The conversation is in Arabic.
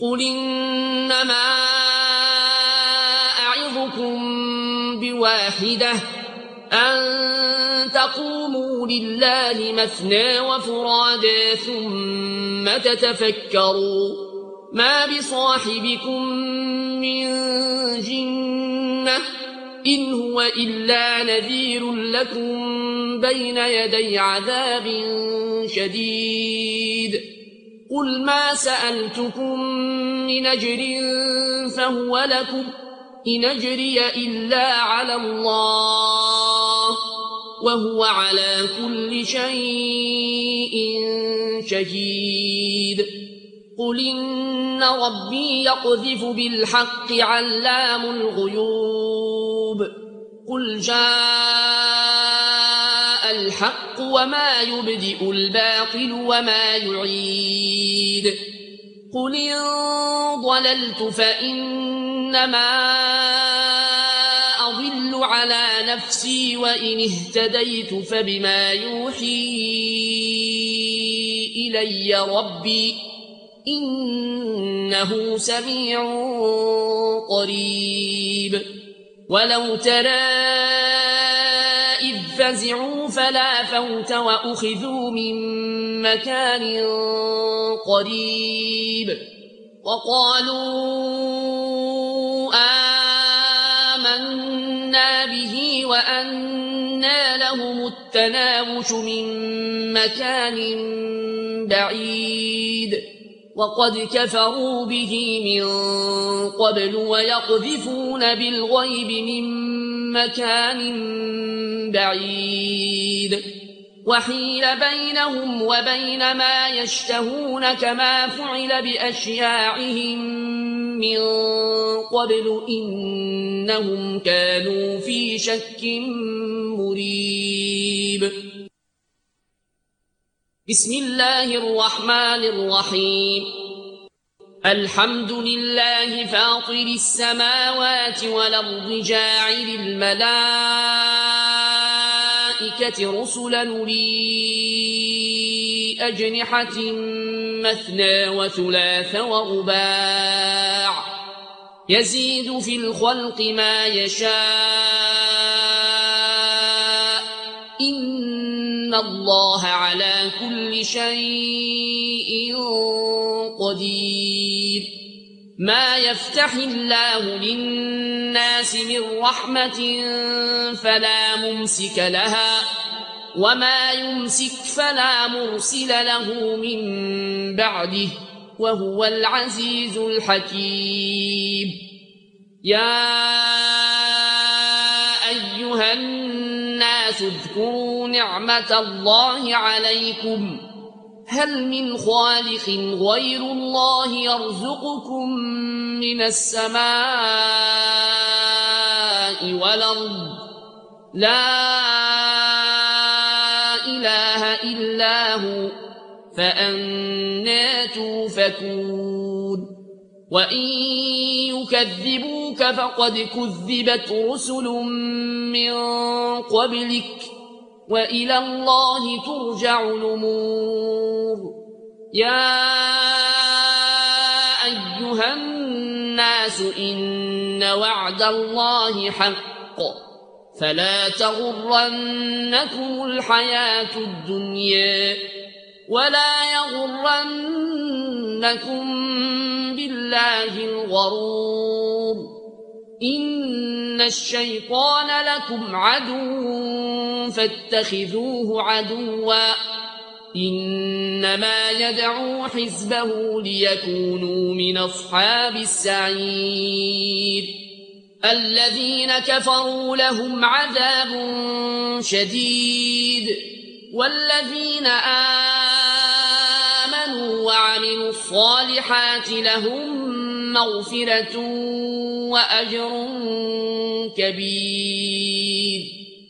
قل إنما أعظكم بواحدة أن تقوموا لله مثنى وفرادا ثم تتفكروا ما بصاحبكم من جنة إن هو إلا نذير لكم بين يدي عذاب شديد قل ما سألتكم من أجر فهو لكم إن أجري إلا على الله وهو على كل شيء شهيد قل إن ربي يقذف بالحق علام الغيوب قل جاء الحق وما يبدئ الباطل وما يعيد قل إن ضللت فإنما أضل على نفسي وإن اهتديت فبما يوحي إلي ربي إنه سميع قريب ولو ترى إذ فزعوا فلا فوت وأخذوا من مكان قريب وقالوا آمنا به وأنى لهم التناوش من مكان بعيد وقد كفروا به من قبل ويقذفون بالغيب من مكان بعيد وحيل بينهم وبين ما يشتهون كما فعل بأشياعهم من قبل إنهم كانوا في شك مريب بسم الله الرحمن الرحيم الحمد لله فاطر السماوات والأرض جاعل الملائكة رسلا أولي أجنحة مثنى وثلاث ورباع يزيد في الخلق ما يشاء إن الله على كل شيء قدير ما يفتح الله للناس من رحمة فلا ممسك لها وما يمسك فلا مرسل له من بعده وهو العزيز الحكيم يا أيها الناس اذكروا نعمة الله عليكم هل من خالق غير الله يرزقكم من السماء والأرض لا إله إلا هو فأنى توفكون وإن يكذبوك فقد كذبت رسل من قبلك وإلى الله ترجع الأمور يا أيها الناس إن وعد الله حق فلا تغرنكم الحياة الدنيا ولا يغرنكم بالله الغرور إن الشيطان لكم عدو فاتخذوه عدوا إنما يدعو حزبه ليكونوا من أصحاب السعير الذين كفروا لهم عذاب شديد والذين آمنوا وعملوا الصالحات لهم مغفرة وأجر كبير